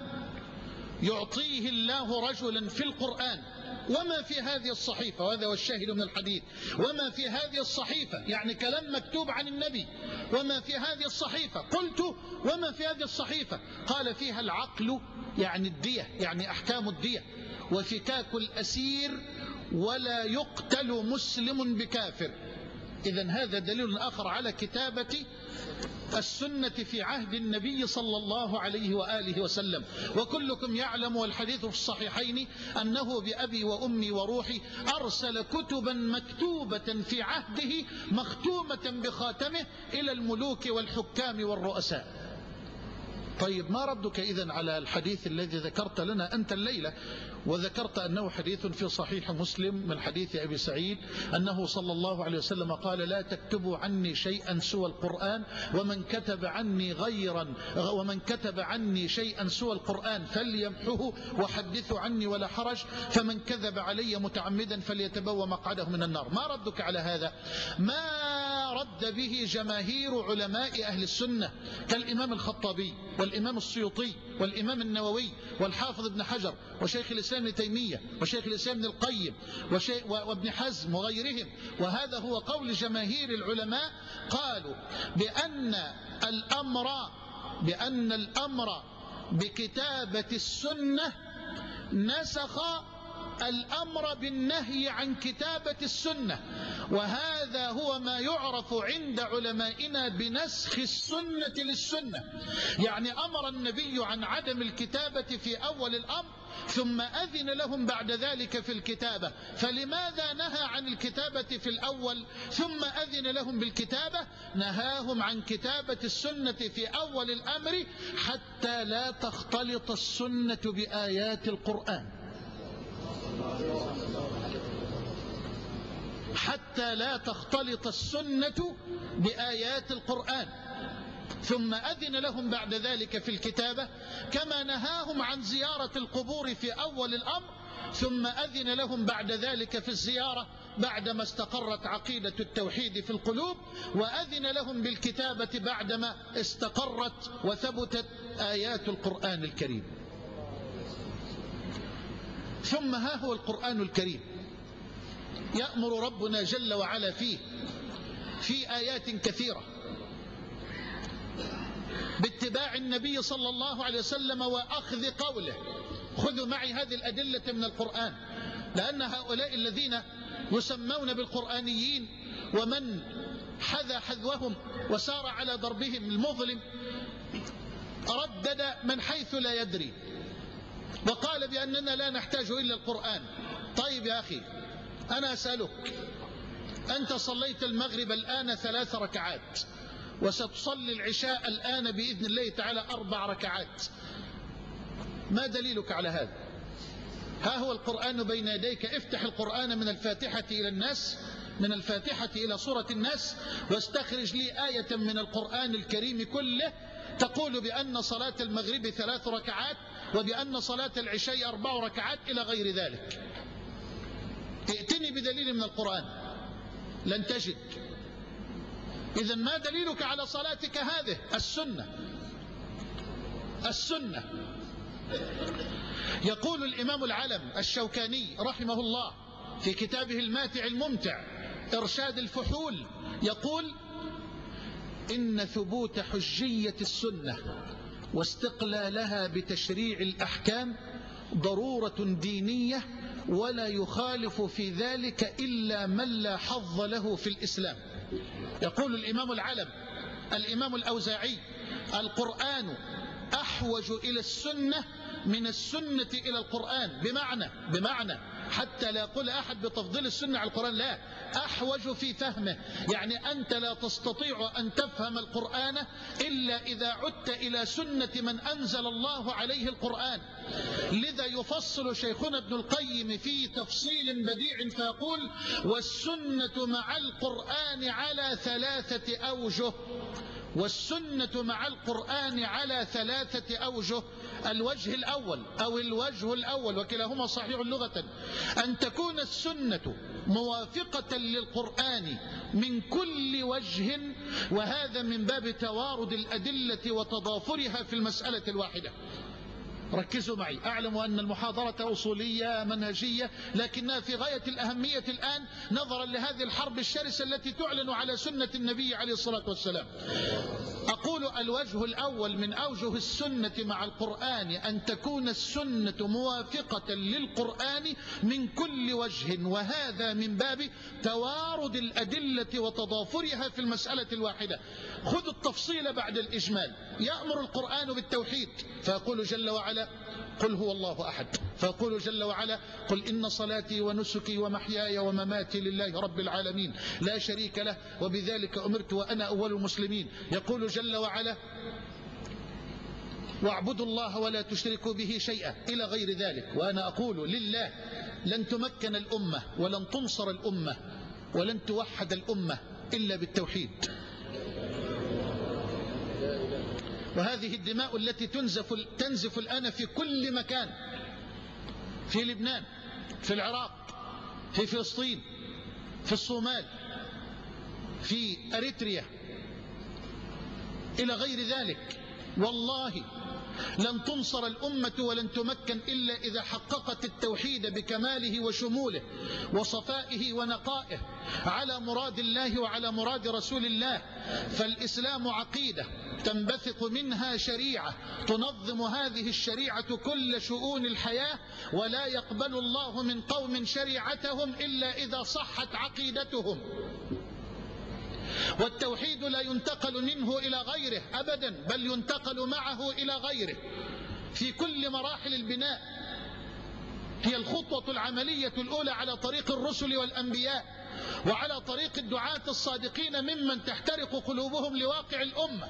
يعطيه الله رجلا في القرآن وما في هذه الصحيفة. وهذا هو الشاهد من الحديث: وما في هذه الصحيفة، يعني كلام مكتوب عن النبي. وما في هذه الصحيفة. قلت: وما في هذه الصحيفة؟ قال: فيها العقل، يعني الدية، يعني أحكام الدية، وفكاك الأسير، ولا يقتل مسلم بكافر. إذن هذا دليل آخر على كتابة السنة في عهد النبي صلى الله عليه وآله وسلم. وكلكم يعلم والحديث في الصحيحين أنه بأبي وأمي وروحي أرسل كتبا مكتوبة في عهده مختومة بخاتمه إلى الملوك والحكام والرؤساء. طيب، ما ردك إذن على الحديث الذي ذكرت لنا أنت الليلة، وذكرت أنه حديث في صحيح مسلم من حديث أبي سعيد أنه صلى الله عليه وسلم قال: لا تكتبوا عني شيئا سوى القرآن، ومن كتب عني غيرا ومن كتب عني شيئا سوى القرآن فليمحه وحدثوا عني ولا حرج، فمن كذب علي متعمدا فليتبوأ مقعده من النار. ما ردك على هذا؟ ما رد به جماهير علماء أهل السنة كالإمام الخطابي والإمام السيوطي والإمام النووي والحافظ ابن حجر وشيخ الإسلام ابن تيمية وشيخ الإسلام ابن القيم وابن حزم وغيرهم. وهذا هو قول جماهير العلماء، قالوا بأن الأمر بأن الأمر بكتابة السنة نسخ الأمر بالنهي عن كتابة السنة، وهذا هو ما يعرف عند علمائنا بنسخ السنة للسنة. يعني أمر النبي عن عدم الكتابة في أول الأمر ثم أذن لهم بعد ذلك في الكتابة، فلماذا نهى عن الكتابة في الأول ثم أذن لهم بالكتابة؟ نهاهم عن كتابة السنة في أول الأمر حتى لا تختلط السنة بآيات القرآن، حتى لا تختلط السنة بآيات القرآن، ثم أذن لهم بعد ذلك في الكتابة، كما نهاهم عن زيارة القبور في أول الأمر ثم أذن لهم بعد ذلك في الزيارة بعدما استقرت عقيدة التوحيد في القلوب، وأذن لهم بالكتابة بعدما استقرت وثبتت آيات القرآن الكريم. ثم ها هو القرآن الكريم يأمر ربنا جل وعلا فيه في آيات كثيرة باتباع النبي صلى الله عليه وسلم وأخذ قوله. خذوا معي هذه الأدلة من القرآن، لأن هؤلاء الذين يسمون بالقرآنيين ومن حذا حذوهم وسار على ضربهم المظلم ردد من حيث لا يدري وقال بأننا لا نحتاج إلا القرآن. طيب يا أخي، أنا أسألك، أنت صليت المغرب الآن ثلاث ركعات وستصلي العشاء الآن بإذن الله تعالى أربع ركعات، ما دليلك على هذا؟ ها هو القرآن بين يديك، افتح القرآن من الفاتحة إلى الناس، من الفاتحة إلى سورة الناس، واستخرج لي آية من القرآن الكريم كله تقول بأن صلاة المغرب ثلاث ركعات وبأن صلاة العشاء أربع ركعات إلى غير ذلك. ائتني بدليل من القرآن، لن تجد. إذن ما دليلك على صلاتك هذه؟ السنة، السنة. يقول الإمام العلم الشوكاني رحمه الله في كتابه الماتع الممتع إرشاد الفحول، يقول: إن ثبوت حجية السنة واستقلالها بتشريع الأحكام ضرورة دينية، ولا يخالف في ذلك إلا من لا حظ له في الإسلام. يقول الإمام العلم الإمام الأوزاعي: القرآن أحوج إلى السنة من السنة إلى القرآن، بمعنى بمعنى حتى لا يقول أحد بتفضيل السنة على القرآن، لا، أحوج في فهمه، يعني أنت لا تستطيع أن تفهم القرآن إلا إذا عدت إلى سنة من أنزل الله عليه القرآن. لذا يفصل شيخنا ابن القيم في تفصيل بديع فيقول: والسنة مع القرآن على ثلاثة أوجه. والسنة مع القرآن على ثلاثة أوجه. الوجه الأول أو الوجه الأول وكلاهما صحيح لغة، أن تكون السنة موافقة للقرآن من كل وجه، وهذا من باب توارد الأدلة وتضافرها في المسألة الواحدة. ركزوا معي، أعلم أن المحاضرة أصولية منهجية، لكنها في غاية الأهمية الآن نظرا لهذه الحرب الشرسة التي تعلن على سنة النبي عليه الصلاة والسلام. أقول: الوجه الأول من أوجه السنة مع القرآن أن تكون السنة موافقة للقرآن من كل وجه، وهذا من باب توارد الأدلة وتضافرها في المسألة الواحدة. خذوا التفصيل بعد الإجمال. يأمر القرآن بالتوحيد فيقول جل وعلا: قل هو الله أحد. فيقول جل وعلا: قل إن صلاتي ونسكي ومحياي ومماتي لله رب العالمين لا شريك له وبذلك أمرت وأنا أول المسلمين. يقول جل وعلا: واعبدوا الله ولا تشركوا به شيئا إلى غير ذلك. وأنا أقول: لله لن تمكن الأمة ولن تنصر الأمة ولن توحد الأمة إلا بالتوحيد. وهذه الدماء التي تنزف, تنزف الآن في كل مكان، في لبنان، في العراق، في فلسطين، في الصومال، في أريتريا، إلى غير ذلك، والله لن تنصر الأمة ولن تمكن إلا إذا حققت التوحيد بكماله وشموله وصفائه ونقائه على مراد الله وعلى مراد رسول الله. فالإسلام عقيدة تنبثق منها شريعة تنظم هذه الشريعة كل شؤون الحياة، ولا يقبل الله من قوم شريعتهم إلا إذا صحت عقيدتهم. والتوحيد لا ينتقل منه إلى غيره أبدا، بل ينتقل معه إلى غيره في كل مراحل البناء. هي الخطوة العملية الأولى على طريق الرسل والأنبياء وعلى طريق الدعاة الصادقين ممن تحترق قلوبهم لواقع الأمة.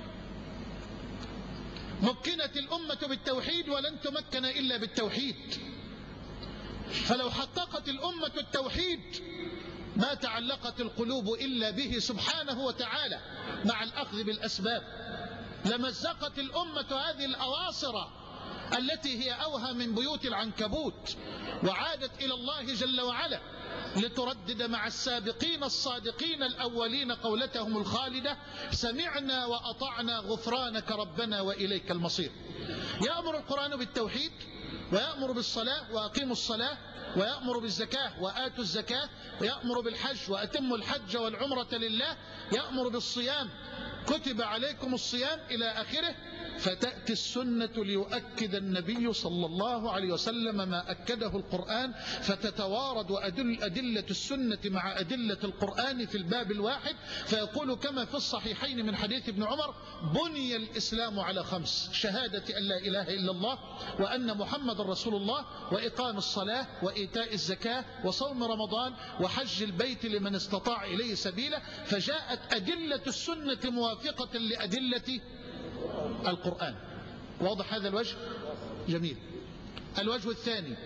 مكنت الأمة بالتوحيد ولن تمكن إلا بالتوحيد. فلو حققت الأمة التوحيد ما تعلقت القلوب إلا به سبحانه وتعالى مع الأخذ بالأسباب. لمزقت الأمة هذه الأواصر التي هي أوهى من بيوت العنكبوت، وعادت إلى الله جل وعلا لتردد مع السابقين الصادقين الأولين قولتهم الخالدة: سمعنا وأطعنا غفرانك ربنا وإليك المصير. يأمر القرآن بالتوحيد، ويأمر بالصلاة وأقيموا الصلاة، ويأمر بالزكاة وآتوا الزكاة، ويأمر بالحج وأتموا الحج والعمرة لله، يأمر بالصيام كتب عليكم الصيام إلى آخره. فتأتي السنة ليؤكد النبي صلى الله عليه وسلم ما أكده القرآن، فتتوارد أدل أدلة السنة مع أدلة القرآن في الباب الواحد. فيقول كما في الصحيحين من حديث ابن عمر: بني الإسلام على خمس: شهادة أن لا إله إلا الله وأن محمد رسول الله، وإقام الصلاة، وإيتاء الزكاة، وصوم رمضان، وحج البيت لمن استطاع إليه سبيلا. فجاءت أدلة السنة موافقة لأدلة القرآن. واضح هذا الوجه؟ جميل. الوجه الثاني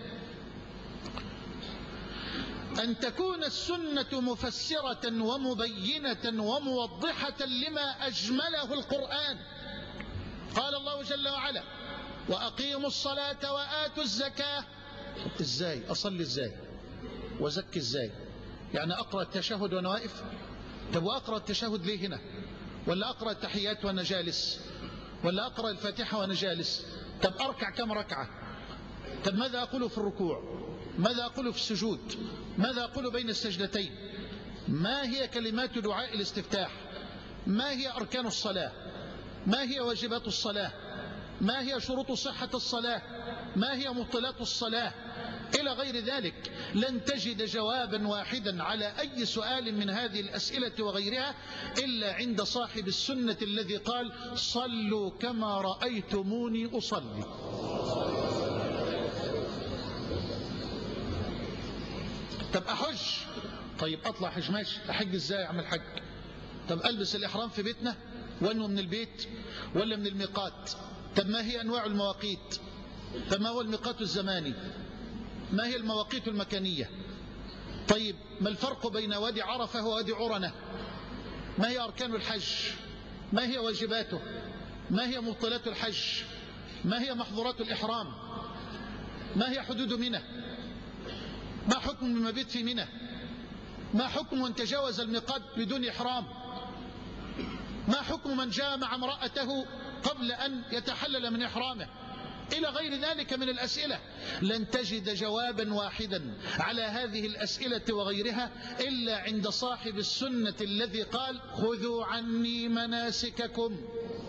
أن تكون السنة مفسرة ومبينة وموضحة لما أجمله القرآن. قال الله جل وعلا: وأقيموا الصلاة وآتوا الزكاة. إزاي أصلي إزاي وزكي إزاي؟ يعني أقرأ التشهد وأنا واقف؟ طب وأقرأ التشهد ليه هنا؟ ولا أقرأ التحيات وأنا جالس؟ ولا أقرأ الفاتحة وأنا جالس؟ طب أركع كم ركعة؟ طب ماذا أقول في الركوع؟ ماذا أقول في السجود؟ ماذا أقول بين السجدتين؟ ما هي كلمات دعاء الاستفتاح؟ ما هي أركان الصلاة؟ ما هي واجبات الصلاة؟ ما هي شروط صحة الصلاة؟ ما هي مبطلات الصلاة؟ إلى غير ذلك. لن تجد جوابا واحدا على أي سؤال من هذه الأسئلة وغيرها إلا عند صاحب السنة الذي قال صلوا كما رأيتموني أصلي. طب أحج، طيب أطلع حج ماشي، أحج إزاي أعمل حج؟ طب ألبس الإحرام في بيتنا وأنه من البيت ولا من الميقات؟ طب ما هي أنواع المواقيت؟ طب ما هو الميقات الزماني؟ ما هي المواقيت المكانية؟ طيب ما الفرق بين وادي عرفة ووادي عرنة؟ ما هي أركان الحج؟ ما هي واجباته؟ ما هي مبطلات الحج؟ ما هي محظورات الإحرام؟ ما هي حدود منى؟ ما حكم المبيت في منى؟ ما حكم من تجاوز الميقات بدون إحرام؟ ما حكم من جامع امرأته قبل أن يتحلل من إحرامه؟ إلى غير ذلك من الأسئلة. لن تجد جوابا واحدا على هذه الأسئلة وغيرها إلا عند صاحب السنة الذي قال خذوا عني مناسككم.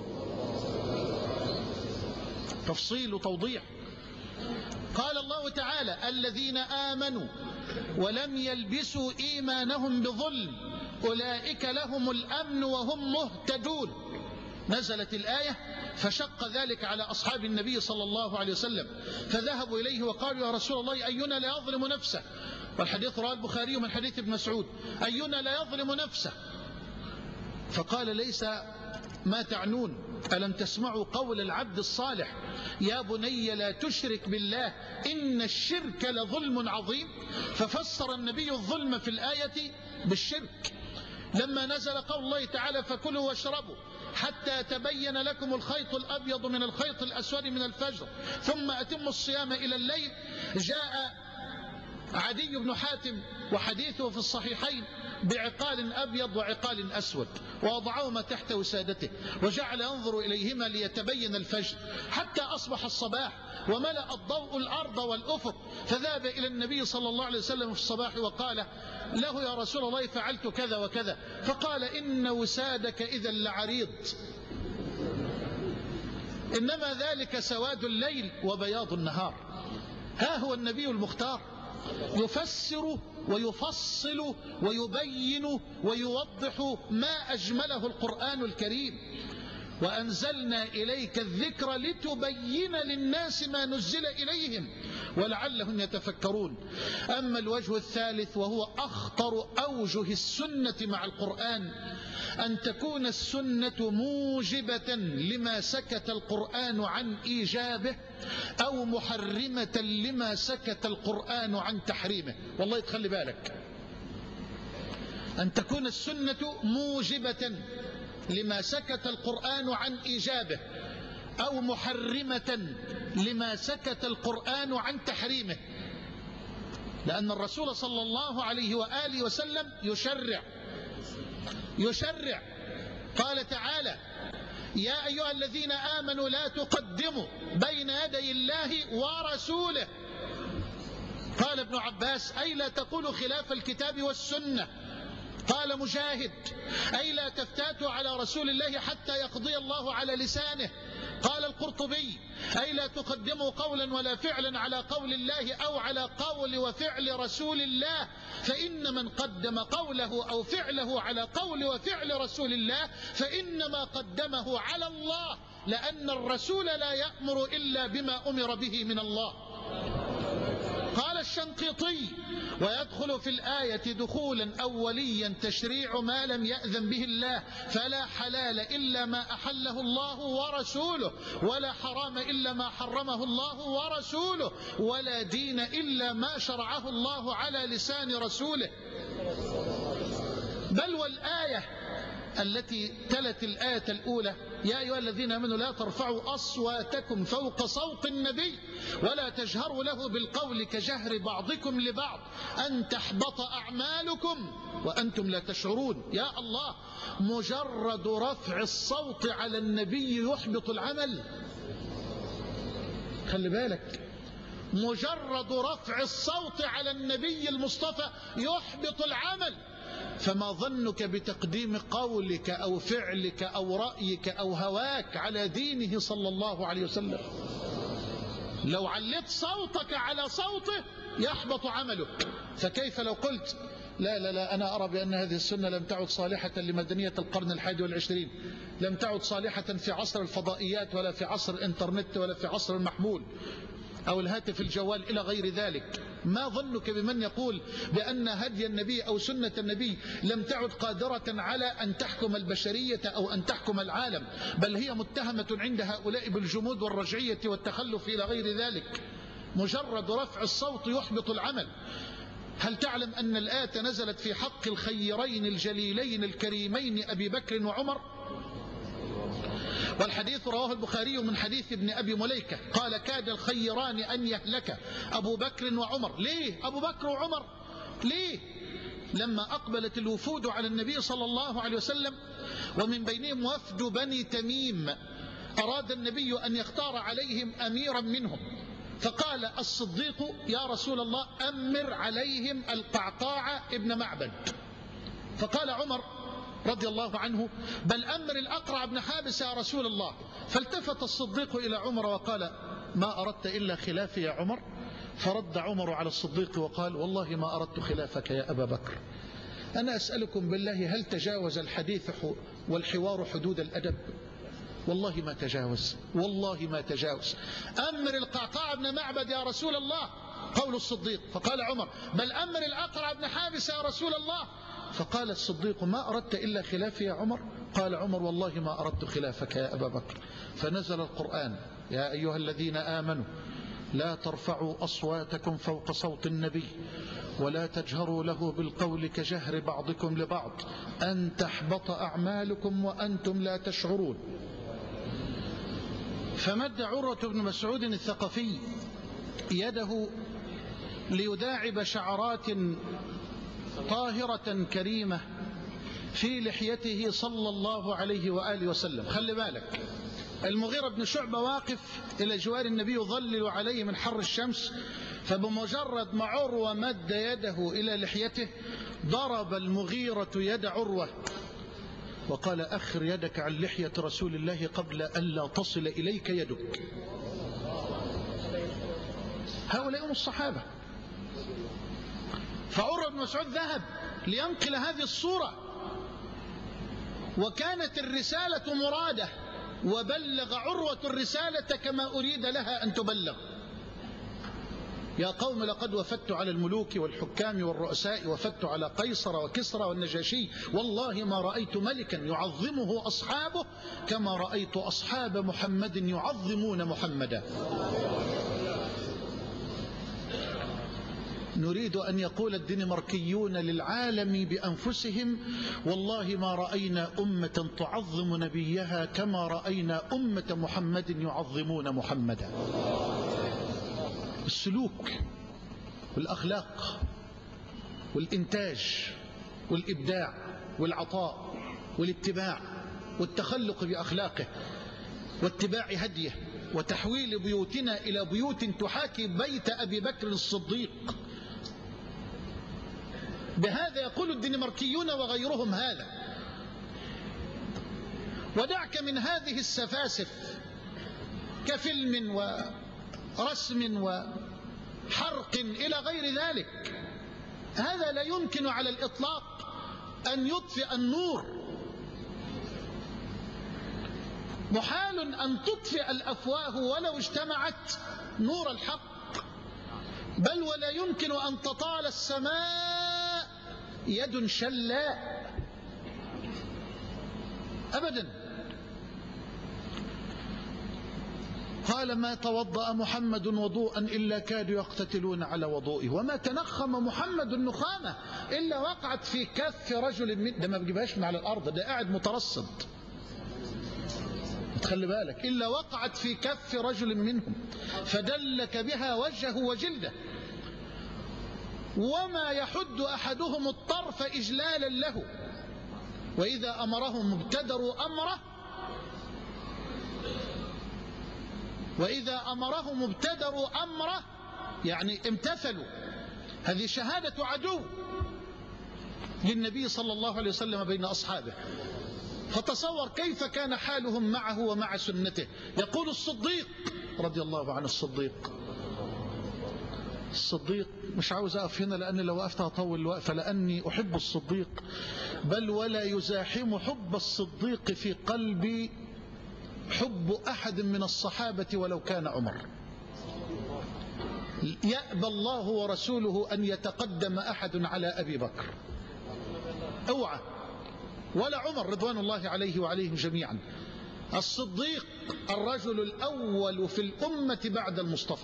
تفصيل وتوضيح. قال الله تعالى الذين آمنوا ولم يلبسوا إيمانهم بظلم أولئك لهم الأمن وهم مهتدون. نزلت الآية فشق ذلك على أصحاب النبي صلى الله عليه وسلم، فذهبوا إليه وقالوا يا رسول الله أينا لا يظلم نفسه، والحديث رواه البخاري من حديث ابن مسعود، أينا لا يظلم نفسه؟ فقال ليس ما تعنون، ألم تسمعوا قول العبد الصالح يا بني لا تشرك بالله إن الشرك لظلم عظيم. ففسر النبي الظلم في الآية بالشرك. لما نزل قول الله تعالى فكلوا واشربوا حتى يتبين لكم الخيط الأبيض من الخيط الأسود من الفجر ثم أتموا الصيام إلى الليل، جاء عدي بن حاتم وحديثه في الصحيحين بعقال أبيض وعقال أسود ووضعهما تحت وسادته وجعل ينظر إليهما ليتبين الفجر حتى أصبح الصباح وملأ الضوء الأرض والأفق، فذهب إلى النبي صلى الله عليه وسلم في الصباح وقال له يا رسول الله فعلت كذا وكذا، فقال إن وسادك إذا لعريض، إنما ذلك سواد الليل وبياض النهار. ها هو النبي المختار يفسر ويفصل ويبين ويوضح ما أجمله القرآن الكريم. وأنزلنا إليك الذكر لتبين للناس ما نزل إليهم ولعلهم يتفكرون. أما الوجه الثالث وهو أخطر أوجه السنة مع القرآن، أن تكون السنة موجبة لما سكت القرآن عن إيجابه أو محرمة لما سكت القرآن عن تحريمه. والله تخلي بالك، أن تكون السنة موجبة لما سكت القرآن عن إيجابه أو محرمة لما سكت القرآن عن تحريمه، لأن الرسول صلى الله عليه وآله وسلم يشرع يشرع قال تعالى يا أيها الذين آمنوا لا تقدموا بين يدي الله ورسوله. قال ابن عباس أي لا تقولوا خلاف الكتاب والسنة. قال مجاهد أي لا تفتاتوا على رسول الله حتى يقضي الله على لسانه. قال القرطبي أي لا تقدموا قولا ولا فعلا على قول الله أو على قول وفعل رسول الله، فإن من قدم قوله أو فعله على قول وفعل رسول الله فإنما قدمه على الله، لأن الرسول لا يأمر إلا بما أمر به من الله. قال الشنقيطي ويدخل في الآية دخولا أوليا تشريع ما لم يأذن به الله، فلا حلال إلا ما أحله الله ورسوله، ولا حرام إلا ما حرمه الله ورسوله، ولا دين إلا ما شرعه الله على لسان رسوله. بل والآية التي تلت الآية الأولى يا أيها الذين آمنوا لا ترفعوا أصواتكم فوق صوت النبي ولا تجهروا له بالقول كجهر بعضكم لبعض أن تحبط أعمالكم وأنتم لا تشعرون. يا الله، مجرد رفع الصوت على النبي يحبط العمل. خلي بالك، مجرد رفع الصوت على النبي المصطفى يحبط العمل، فما ظنك بتقديم قولك أو فعلك أو رأيك أو هواك على دينه صلى الله عليه وسلم؟ لو علت صوتك على صوته يحبط عملك. فكيف لو قلت لا لا لا أنا أرى بأن هذه السنة لم تعد صالحة لمدنية القرن الحادي والعشرين، لم تعد صالحة في عصر الفضائيات ولا في عصر الإنترنت ولا في عصر المحمول أو الهاتف الجوال إلى غير ذلك. ما ظنك بمن يقول بأن هدي النبي أو سنة النبي لم تعد قادرة على أن تحكم البشرية أو أن تحكم العالم، بل هي متهمة عند هؤلاء بالجمود والرجعية والتخلف إلى غير ذلك. مجرد رفع الصوت يحبط العمل. هل تعلم أن الآية نزلت في حق الخيرين الجليلين الكريمين أبي بكر وعمر؟ والحديث رواه البخاري من حديث ابن أبي مليكة قال كاد الخيران أن يهلك أبو بكر وعمر. ليه أبو بكر وعمر؟ ليه؟ لما أقبلت الوفود على النبي صلى الله عليه وسلم ومن بينهم وفد بني تميم، أراد النبي أن يختار عليهم أميرا منهم، فقال الصديق يا رسول الله أمر عليهم القعقاع ابن معبد. فقال عمر رضي الله عنه بل أمر الأقرع بن حابس يا رسول الله. فالتفت الصديق إلى عمر وقال ما أردت إلا خلافي يا عمر؟ فرد عمر على الصديق وقال والله ما أردت خلافك يا أبا بكر. أنا أسألكم بالله هل تجاوز الحديث والحوار حدود الأدب؟ والله ما تجاوز، والله ما تجاوز. أمر القعقاع بن معبد يا رسول الله، قول الصديق. فقال عمر بل أمر الأقرع بن حابس يا رسول الله. فقال الصديق ما أردت إلا خلافي يا عمر؟ قال عمر والله ما أردت خلافك يا أبا بكر. فنزل القرآن يا أيها الذين آمنوا لا ترفعوا أصواتكم فوق صوت النبي ولا تجهروا له بالقول كجهر بعضكم لبعض أن تحبط أعمالكم وأنتم لا تشعرون. فمد عروة بن مسعود الثقفي يده ليداعب شعرات طاهرة كريمة في لحيته صلى الله عليه وآله وسلم. خلي بالك، المغيرة بن شعبة واقف إلى جوار النبي يظلل عليه من حر الشمس، فبمجرد ما عروة مد يده إلى لحيته ضرب المغيرة يد عروة وقال أخر يدك عن لحية رسول الله قبل أن لا تصل إليك يدك. هؤلاء هم الصحابة. فعروة بن مسعود ذهب لينقل هذه الصورة، وكانت الرسالة مرادة، وبلغ عروة الرسالة كما أريد لها أن تبلغ. يا قوم لقد وفدت على الملوك والحكام والرؤساء، وفدت على قيصر وكسرى والنجاشي، والله ما رأيت ملكا يعظمه أصحابه كما رأيت أصحاب محمد يعظمون محمدا. نريد أن يقول الدنماركيون للعالم بأنفسهم والله ما رأينا أمة تعظم نبيها كما رأينا أمة محمد يعظمون محمدا. السلوك والأخلاق والإنتاج والإبداع والعطاء والاتباع والتخلق بأخلاقه واتباع هديه وتحويل بيوتنا إلى بيوت تحاكي بيت أبي بكر الصديق. بهذا يقول الدنماركيون وغيرهم هذا. ودعك من هذه السفاسف كفيلم ورسم وحرق إلى غير ذلك. هذا لا يمكن على الإطلاق أن يطفئ النور. محال أن تطفئ الأفواه ولو اجتمعت نور الحق، بل ولا يمكن أن تطال السماء يد شلاء أبدا. قال ما توضأ محمد وضوءا إلا كادوا يقتتلون على وضوئه، وما تنخم محمد النخامة إلا وقعت في كف رجل من ده. ما بجيبهاش من على الأرض، ده قاعد مترصد. تخلي بالك، إلا وقعت في كف رجل منهم فدلك بها وجهه وجلده، وما يحد أحدهم الطرف إجلالا له، وإذا أمرهم ابتدروا أمره وإذا أمرهم ابتدروا أمره يعني امتثلوا. هذه شهادة عدو للنبي صلى الله عليه وسلم بين أصحابه. فتصور كيف كان حالهم معه ومع سنته. يقول الصديق رضي الله عن الصديق الصديق مش عاوز أقف هنا، لأن لو وقفت هطول الوقفة، لأني أحب الصديق، بل ولا يزاحم حب الصديق في قلبي حب أحد من الصحابة ولو كان عمر. يأبى الله ورسوله أن يتقدم أحد على أبي بكر، اوعى، ولا عمر رضوان الله عليه وعليهم جميعا. الصديق الرجل الأول في الأمة بعد المصطفى.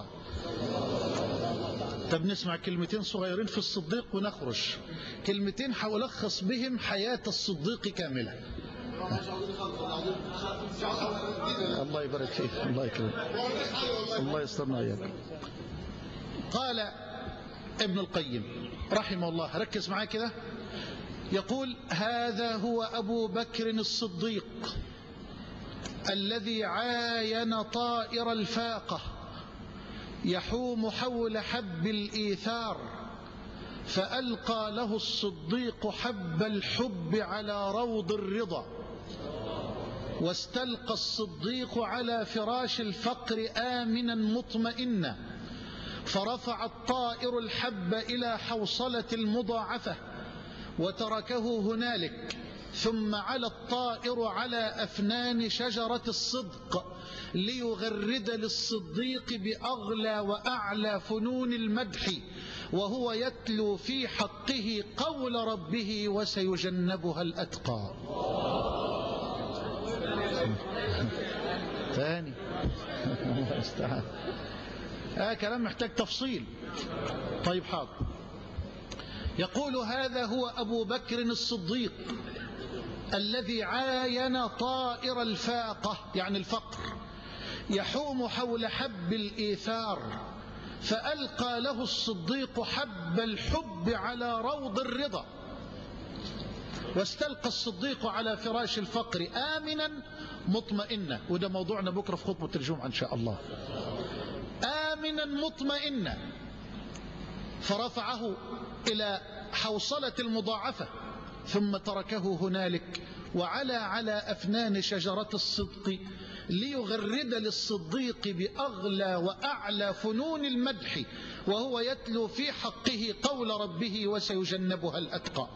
طب نسمع كلمتين صغيرين في الصديق ونخرج، كلمتين حألخص بهم حياة الصديق كاملة. الله يبارك فيك، الله يكرمك، الله يسترنا إياك. قال ابن القيم رحمه الله، ركز معايا كده، يقول: هذا هو أبو بكر الصديق الذي عاين طائر الفاقة يحوم حول حب الإيثار، فألقى له الصديق حب الحب على روض الرضا، واستلقى الصديق على فراش الفقر آمنا مطمئنا، فرفع الطائر الحب إلى حوصلة المضاعفة وتركه هنالك، ثم على الطائر على أفنان شجرة الصدق ليغرد للصديق بأغلى وأعلى فنون المدح، وهو يتلو في حقه قول ربه وسيجنبها الأتقى. ثاني الله استعان، آه كلام محتاج تفصيل. طيب حاضر. يقول: هذا هو أبو بكر الصديق الذي عاين طائر الفاقة، يعني الفقر، يحوم حول حب الإيثار، فألقى له الصديق حب الحب على روض الرضا، واستلقى الصديق على فراش الفقر آمنا مطمئنا، وده موضوعنا بكرة في خطبة الجمعة إن شاء الله. آمنا مطمئنا، فرفعه إلى حوصلة المضاعفة ثم تركه هنالك، وعلى على أفنان شجرة الصدق ليغرد للصديق بأغلى وأعلى فنون المدح، وهو يتلو في حقه قول ربه وسيجنبها الأتقى.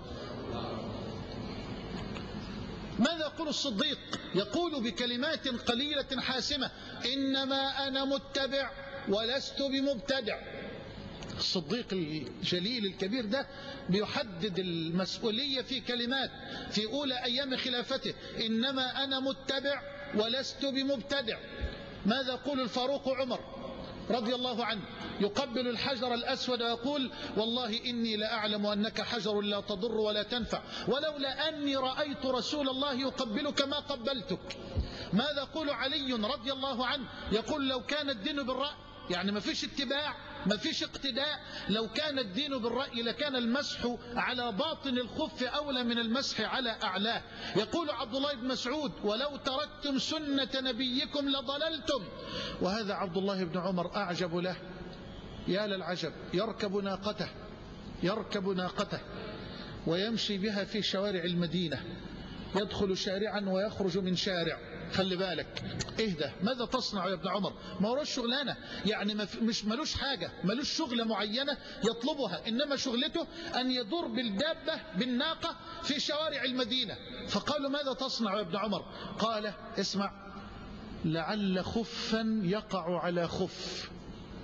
ماذا يقول الصديق؟ يقول بكلمات قليلة حاسمة: إنما أنا متبع ولست بمبتدع. الصديق الجليل الكبير ده بيحدد المسؤولية في كلمات في أولى أيام خلافته: إنما أنا متبع ولست بمبتدع. ماذا يقول الفاروق عمر رضي الله عنه؟ يقبل الحجر الأسود ويقول: والله إني لأعلم أنك حجر لا تضر ولا تنفع، ولولا أني رأيت رسول الله يقبلك ما قبلتك. ماذا يقول علي رضي الله عنه؟ يقول: لو كان الدين بالرأي، يعني ما فيش اتباع، ما فيش اقتداء، لو كان الدين بالرأي لكان المسح على باطن الخف أولى من المسح على أعلاه. يقول عبد الله بن مسعود: ولو تركتم سنة نبيكم لضللتم. وهذا عبد الله بن عمر أعجب له، يا للعجب، يركب ناقته يركب ناقته ويمشي بها في شوارع المدينة، يدخل شارعا ويخرج من شارع. خلي بالك، اهدى، ماذا تصنع يا ابن عمر؟ ما هو شغلانة، يعني مش ملوش حاجة، ملوش شغلة معينة يطلبها، إنما شغلته أن يدور بالدابة بالناقة في شوارع المدينة. فقالوا: ماذا تصنع يا ابن عمر؟ قال: اسمع، لعل خفا يقع على خف،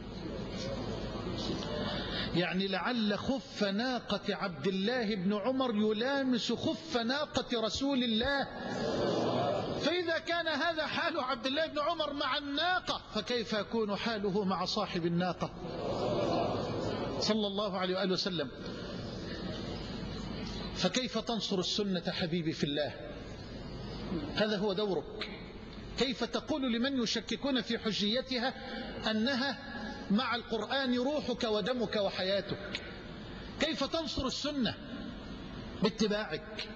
يعني لعل خف ناقة عبد الله بن عمر يلامس خف ناقة رسول الله. فإذا كان هذا حال عبد الله بن عمر مع الناقة، فكيف يكون حاله مع صاحب الناقة صلى الله عليه وآله وسلم؟ فكيف تنصر السنة حبيبي في الله؟ هذا هو دورك. كيف تقول لمن يشككون في حجيتها أنها مع القرآن روحك ودمك وحياتك؟ كيف تنصر السنة؟ باتباعك،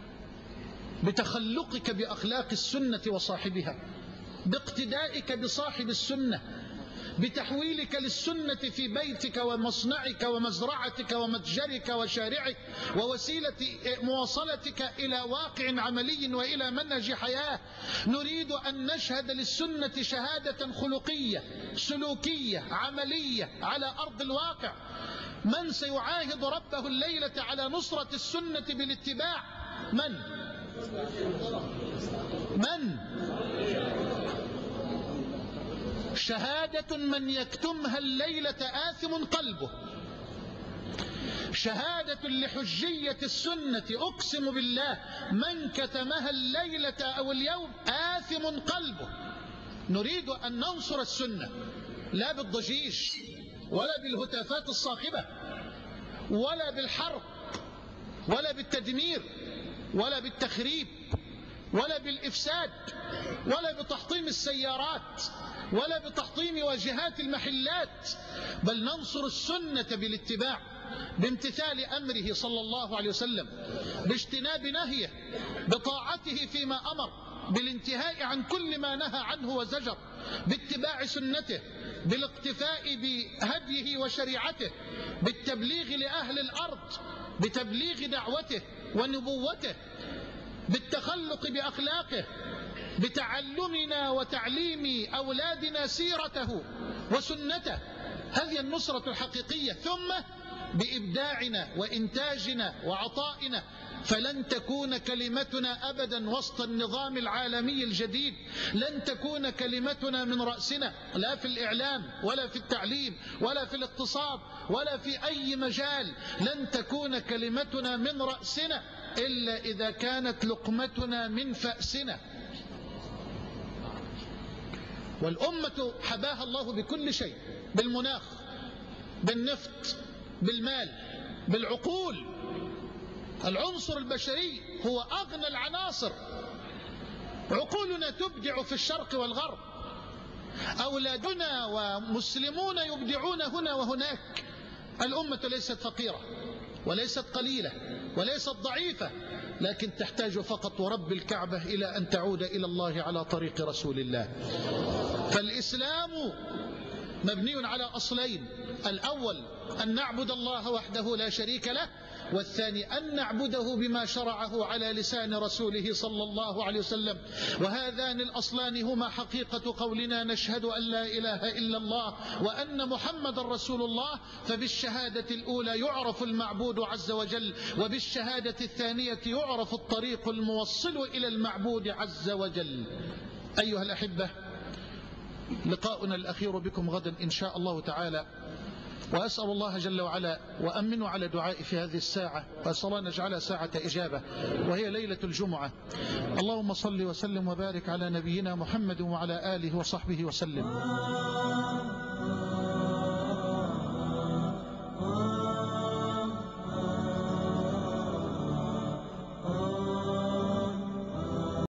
بتخلقك بأخلاق السنة وصاحبها، باقتدائك بصاحب السنة، بتحويلك للسنة في بيتك ومصنعك ومزرعتك ومتجرك وشارعك ووسيلة مواصلتك إلى واقع عملي وإلى منهج حياة. نريد أن نشهد للسنة شهادة خلقية سلوكية عملية على أرض الواقع. من سيعاهد ربه الليلة على نصرة السنة بالاتباع؟ من؟ من؟ شهادة من يكتمها الليلة آثم قلبه، شهادة لحجية السنة أقسم بالله من كتمها الليلة أو اليوم آثم قلبه. نريد أن ننصر السنة لا بالضجيج ولا بالهتافات الصاخبة ولا بالحرب ولا بالتدمير ولا بالتخريب ولا بالإفساد ولا بتحطيم السيارات ولا بتحطيم واجهات المحلات، بل ننصر السنة بالاتباع، بامتثال أمره صلى الله عليه وسلم، باجتناب نهيه، بطاعته فيما أمر، بالانتهاء عن كل ما نهى عنه وزجر، باتباع سنته، بالاقتفاء بهديه وشريعته، بالتبليغ لأهل الأرض، بتبليغ دعوته ونبوته، بالتخلق بأخلاقه، بتعلمنا وتعليم أولادنا سيرته وسنته. هذه النصرة الحقيقية. ثم بإبداعنا وإنتاجنا وعطائنا، فلن تكون كلمتنا أبدا وسط النظام العالمي الجديد، لن تكون كلمتنا من رأسنا، لا في الإعلام ولا في التعليم ولا في الاقتصاد ولا في أي مجال، لن تكون كلمتنا من رأسنا إلا إذا كانت لقمتنا من فأسنا. والأمة حباها الله بكل شيء، بالمناخ، بالنفط، بالمال، بالعقول. العنصر البشري هو أغنى العناصر. عقولنا تبدع في الشرق والغرب، أولادنا ومسلمون يبدعون هنا وهناك. الأمة ليست فقيرة وليست قليلة وليست ضعيفة، لكن تحتاج فقط ورب الكعبة إلى أن تعود إلى الله على طريق رسول الله. فالإسلام مبني على أصلين: الأول أن نعبد الله وحده لا شريك له، والثاني أن نعبده بما شرعه على لسان رسوله صلى الله عليه وسلم. وهذان الأصلان هما حقيقة قولنا نشهد أن لا إله إلا الله وأن محمد رسول الله. فبالشهادة الأولى يعرف المعبود عز وجل، وبالشهادة الثانية يعرف الطريق الموصل إلى المعبود عز وجل. أيها الأحبة، لقاؤنا الأخير بكم غدا إن شاء الله تعالى، وأسأل الله جل وعلا وأمن على دعائي في هذه الساعة، وأسأل الله أن نجعلها ساعة إجابة وهي ليلة الجمعة. اللهم صل وسلم وبارك على نبينا محمد وعلى آله وصحبه وسلم.